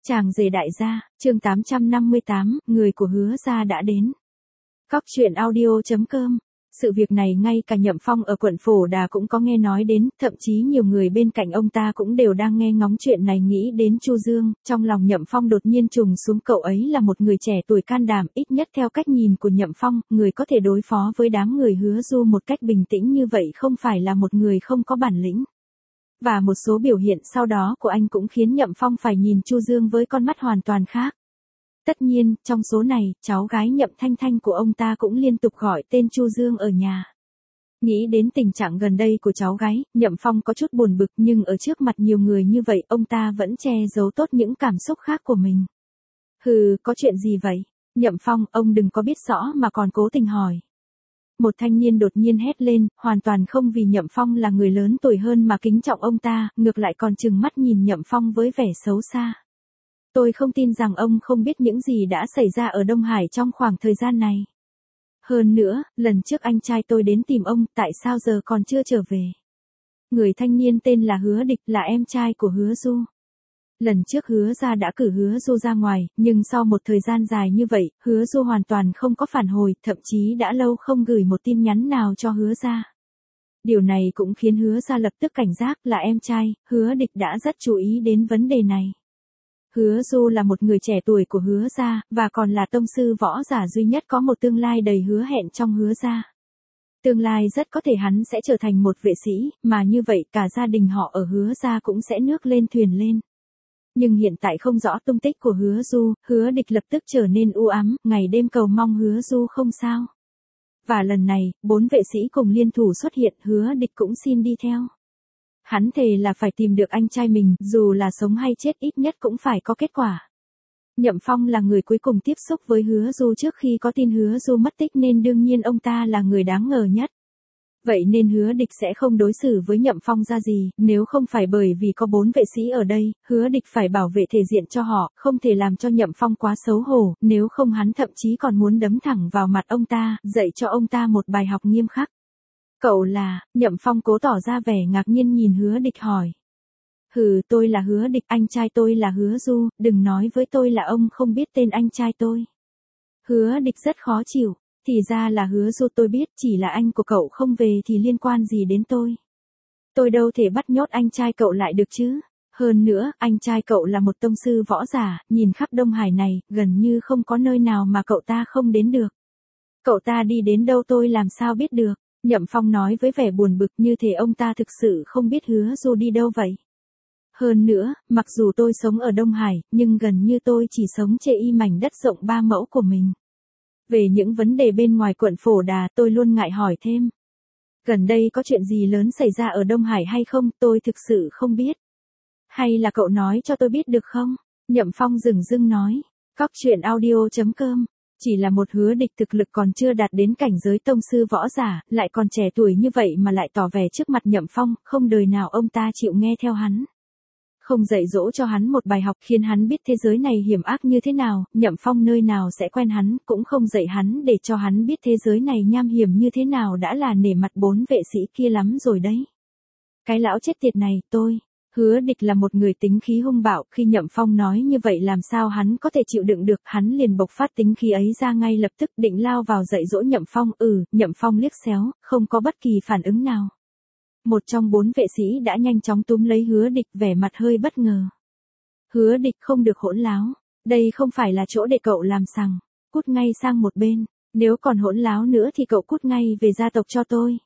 Chàng rể đại gia, chương 858, người của Hứa gia đã đến. Cóc truyện audio.com. Sự việc này ngay cả Nhậm Phong ở quận Phổ Đà cũng có nghe nói đến, thậm chí nhiều người bên cạnh ông ta cũng đều đang nghe ngóng chuyện này nghĩ đến Chu Dương, trong lòng Nhậm Phong đột nhiên trùng xuống cậu ấy là một người trẻ tuổi can đảm, ít nhất theo cách nhìn của Nhậm Phong, người có thể đối phó với đám người Hứa Du một cách bình tĩnh như vậy không phải là một người không có bản lĩnh. Và một số biểu hiện sau đó của anh cũng khiến Nhậm Phong phải nhìn Chu Dương với con mắt hoàn toàn khác. Tất nhiên, trong số này, cháu gái Nhậm Thanh Thanh của ông ta cũng liên tục gọi tên Chu Dương ở nhà. Nghĩ đến tình trạng gần đây của cháu gái, Nhậm Phong có chút buồn bực nhưng ở trước mặt nhiều người như vậy ông ta vẫn che giấu tốt những cảm xúc khác của mình. Hừ, có chuyện gì vậy? Nhậm Phong, ông đừng có biết rõ mà còn cố tình hỏi. Một thanh niên đột nhiên hét lên, hoàn toàn không vì Nhậm Phong là người lớn tuổi hơn mà kính trọng ông ta, ngược lại còn trừng mắt nhìn Nhậm Phong với vẻ xấu xa. Tôi không tin rằng ông không biết những gì đã xảy ra ở Đông Hải trong khoảng thời gian này. Hơn nữa, lần trước anh trai tôi đến tìm ông, tại sao giờ còn chưa trở về? Người thanh niên tên là Hứa Địch, là em trai của Hứa Du. Lần trước Hứa gia đã cử Hứa Du ra ngoài, nhưng sau một thời gian dài như vậy, Hứa Du hoàn toàn không có phản hồi, thậm chí đã lâu không gửi một tin nhắn nào cho Hứa gia. Điều này cũng khiến Hứa gia lập tức cảnh giác, là em trai, Hứa Địch đã rất chú ý đến vấn đề này. Hứa Du là một người trẻ tuổi của Hứa gia, và còn là tông sư võ giả duy nhất có một tương lai đầy hứa hẹn trong Hứa gia. Tương lai rất có thể hắn sẽ trở thành một vệ sĩ, mà như vậy cả gia đình họ ở Hứa gia cũng sẽ nước lên thuyền lên. Nhưng hiện tại không rõ tung tích của Hứa Du, Hứa Địch lập tức trở nên u ám, ngày đêm cầu mong Hứa Du không sao. Và lần này, 4 vệ sĩ cùng liên thủ xuất hiện, Hứa Địch cũng xin đi theo. Hắn thề là phải tìm được anh trai mình, dù là sống hay chết ít nhất cũng phải có kết quả. Nhậm Phong là người cuối cùng tiếp xúc với Hứa Du trước khi có tin Hứa Du mất tích nên đương nhiên ông ta là người đáng ngờ nhất. Vậy nên Hứa Địch sẽ không đối xử với Nhậm Phong ra gì, nếu không phải bởi vì có 4 vệ sĩ ở đây, Hứa Địch phải bảo vệ thể diện cho họ, không thể làm cho Nhậm Phong quá xấu hổ, nếu không hắn thậm chí còn muốn đấm thẳng vào mặt ông ta, dạy cho ông ta một bài học nghiêm khắc. Cậu là, Nhậm Phong cố tỏ ra vẻ ngạc nhiên nhìn Hứa Địch hỏi. Hừ, tôi là Hứa Địch, anh trai tôi là Hứa Du, đừng nói với tôi là ông không biết tên anh trai tôi. Hứa Địch rất khó chịu. Thì ra là Hứa Du, tôi biết, chỉ là anh của cậu không về thì liên quan gì đến tôi. Tôi đâu thể bắt nhốt anh trai cậu lại được chứ. Hơn nữa, anh trai cậu là một tông sư võ giả, nhìn khắp Đông Hải này, gần như không có nơi nào mà cậu ta không đến được. Cậu ta đi đến đâu tôi làm sao biết được. Nhậm Phong nói với vẻ buồn bực như thể ông ta thực sự không biết Hứa Du đi đâu vậy. Hơn nữa, mặc dù tôi sống ở Đông Hải, nhưng gần như tôi chỉ sống trên mảnh đất rộng 3 mẫu của mình. Về những vấn đề bên ngoài quận Phổ Đà tôi luôn ngại hỏi thêm. Gần đây có chuyện gì lớn xảy ra ở Đông Hải hay không, tôi thực sự không biết. Hay là cậu nói cho tôi biết được không? Nhậm Phong dửng dưng nói. Cóc truyện audio.com. Chỉ là một Hứa Địch thực lực còn chưa đạt đến cảnh giới tông sư võ giả, lại còn trẻ tuổi như vậy mà lại tỏ vẻ trước mặt Nhậm Phong, không đời nào ông ta chịu nghe theo hắn. Không dạy dỗ cho hắn một bài học khiến hắn biết thế giới này hiểm ác như thế nào, Nhậm Phong nơi nào sẽ quen hắn, cũng không dạy hắn để cho hắn biết thế giới này nham hiểm như thế nào đã là nể mặt 4 vệ sĩ kia lắm rồi đấy. Cái lão chết tiệt này, tôi. Hứa Địch là một người tính khí hung bạo, khi Nhậm Phong nói như vậy làm sao hắn có thể chịu đựng được, hắn liền bộc phát tính khí ấy ra ngay lập tức định lao vào dạy dỗ Nhậm Phong, Nhậm Phong liếc xéo, không có bất kỳ phản ứng nào. Một trong 4 vệ sĩ đã nhanh chóng túm lấy Hứa Địch, vẻ mặt hơi bất ngờ. Hứa Địch, không được hỗn láo, đây không phải là chỗ để cậu làm sằng, cút ngay sang một bên, nếu còn hỗn láo nữa thì cậu cút ngay về gia tộc cho tôi.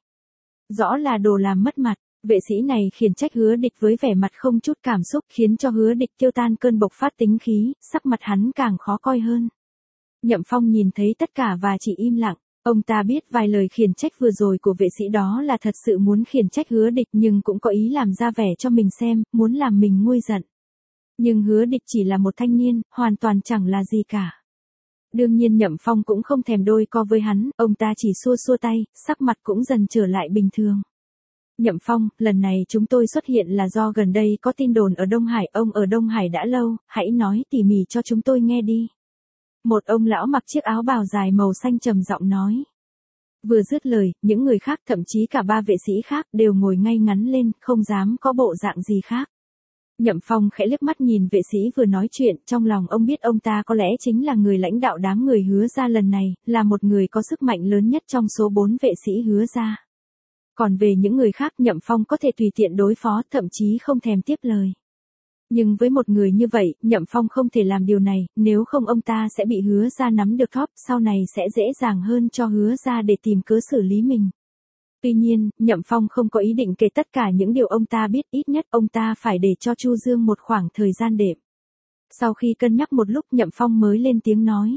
Rõ là đồ làm mất mặt. Vệ sĩ này khiển trách Hứa Địch với vẻ mặt không chút cảm xúc, khiến cho Hứa Địch tiêu tan cơn bộc phát tính khí, sắc mặt hắn càng khó coi hơn. Nhậm Phong nhìn thấy tất cả và chỉ im lặng. Ông ta biết vài lời khiển trách vừa rồi của vệ sĩ đó là thật sự muốn khiển trách Hứa Địch nhưng cũng có ý làm ra vẻ cho mình xem, muốn làm mình nguôi giận. Nhưng Hứa Địch chỉ là một thanh niên, hoàn toàn chẳng là gì cả. Đương nhiên Nhậm Phong cũng không thèm đôi co với hắn, ông ta chỉ xua xua tay, sắc mặt cũng dần trở lại bình thường. Nhậm Phong, lần này chúng tôi xuất hiện là do gần đây có tin đồn ở Đông Hải, ông ở Đông Hải đã lâu, hãy nói tỉ mỉ cho chúng tôi nghe đi. Một ông lão mặc chiếc áo bào dài màu xanh trầm giọng nói. Vừa dứt lời, những người khác thậm chí cả 3 vệ sĩ khác đều ngồi ngay ngắn lên, không dám có bộ dạng gì khác. Nhậm Phong khẽ liếc mắt nhìn vệ sĩ vừa nói chuyện, trong lòng ông biết ông ta có lẽ chính là người lãnh đạo đám người Hứa gia lần này, là một người có sức mạnh lớn nhất trong số 4 vệ sĩ Hứa gia. Còn về những người khác Nhậm Phong có thể tùy tiện đối phó, thậm chí không thèm tiếp lời. Nhưng với một người như vậy, Nhậm Phong không thể làm điều này, nếu không ông ta sẽ bị Hứa gia nắm được thóp, sau này sẽ dễ dàng hơn cho Hứa gia để tìm cớ xử lý mình. Tuy nhiên, Nhậm Phong không có ý định kể tất cả những điều ông ta biết, ít nhất ông ta phải để cho Chu Dương một khoảng thời gian đệm. Sau khi cân nhắc một lúc Nhậm Phong mới lên tiếng nói.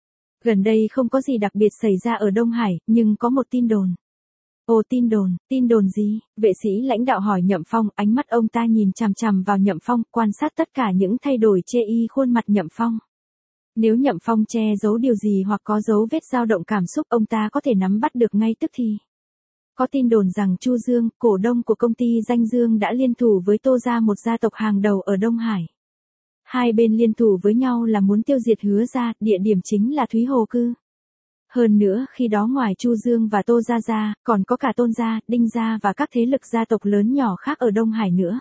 Gần đây không có gì đặc biệt xảy ra ở Đông Hải, nhưng có một tin đồn. Ồ, tin đồn gì? Vệ sĩ lãnh đạo hỏi Nhậm Phong, ánh mắt ông ta nhìn chằm chằm vào Nhậm Phong, quan sát tất cả những thay đổi chê y khuôn mặt Nhậm Phong. Nếu Nhậm Phong che giấu điều gì hoặc có dấu vết dao động cảm xúc ông ta có thể nắm bắt được ngay tức thì. Có tin đồn rằng Chu Dương, cổ đông của công ty Danh Dương đã liên thủ với Tô gia, một gia tộc hàng đầu ở Đông Hải. Hai bên liên thủ với nhau là muốn tiêu diệt Hứa gia, địa điểm chính là Thúy Hồ Cư. Hơn nữa khi đó ngoài Chu Dương và Tô gia ra, còn có cả Tôn gia, Đinh gia và các thế lực gia tộc lớn nhỏ khác ở Đông Hải nữa.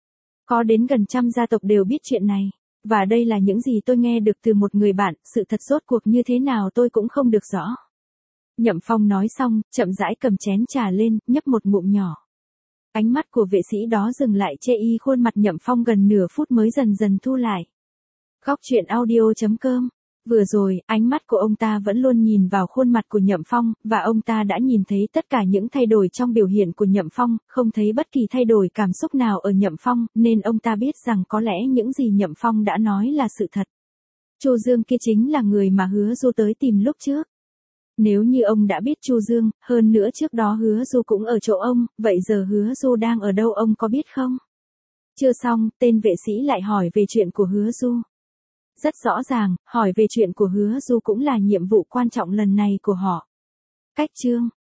Có đến gần trăm gia tộc đều biết chuyện này. Và đây là những gì tôi nghe được từ một người bạn, sự thật rốt cuộc như thế nào tôi cũng không được rõ. Nhậm Phong nói xong, chậm rãi cầm chén trà lên, nhấp một ngụm nhỏ. Ánh mắt của vệ sĩ đó dừng lại chê y khuôn mặt Nhậm Phong gần nửa phút mới dần dần thu lại. Góc truyện audio.com. Vừa rồi, ánh mắt của ông ta vẫn luôn nhìn vào khuôn mặt của Nhậm Phong, và ông ta đã nhìn thấy tất cả những thay đổi trong biểu hiện của Nhậm Phong, không thấy bất kỳ thay đổi cảm xúc nào ở Nhậm Phong, nên ông ta biết rằng có lẽ những gì Nhậm Phong đã nói là sự thật. Chu Dương kia chính là người mà Hứa Du tới tìm lúc trước. Nếu như ông đã biết Chu Dương, hơn nữa trước đó Hứa Du cũng ở chỗ ông, vậy giờ Hứa Du đang ở đâu ông có biết không? Chưa xong, tên vệ sĩ lại hỏi về chuyện của Hứa Du. Rất rõ ràng, hỏi về chuyện của Hứa Du cũng là nhiệm vụ quan trọng lần này của họ. Cách chương